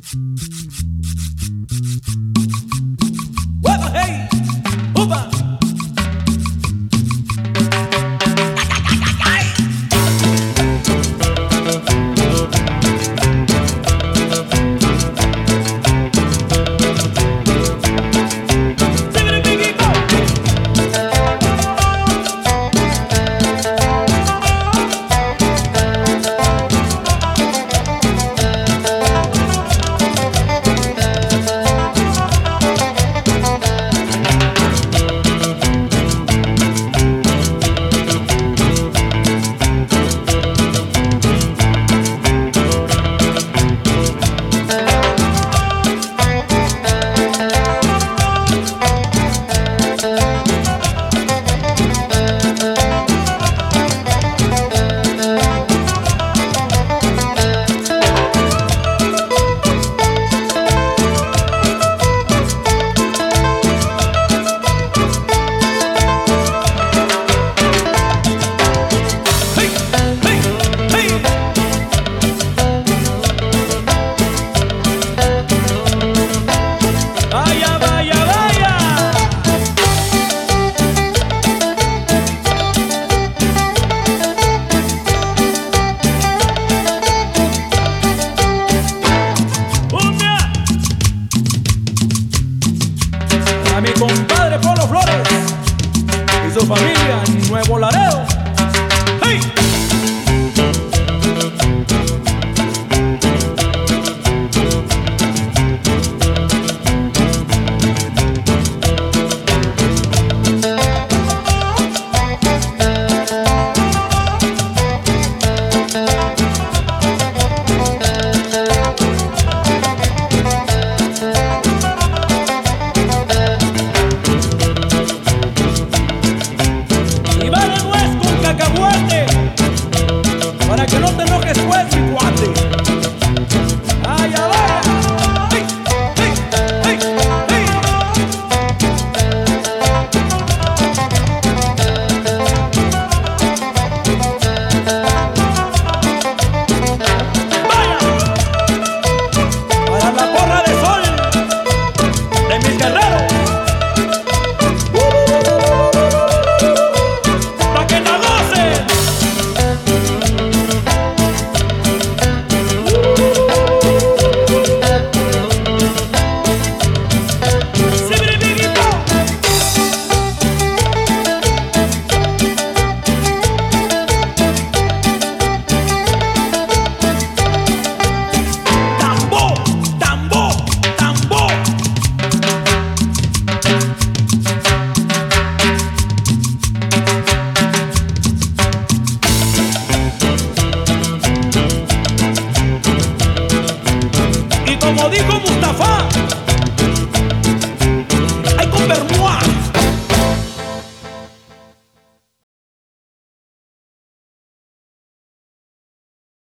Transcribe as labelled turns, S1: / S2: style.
S1: ¡Upa, hey! ¡Upa! A mi compadre Polo Flores y su familia en Nuevo Laredo. ¡Hey! Para que no te enojes pues, mi cuate. ¡Ay, vaya! ¡Hey, hey, hey, hey! ¡Vaya! Para la porra de sol de mis guerreros. ¡Pa' que la gocen! Como dijo Mustafa, hay con Bermuda.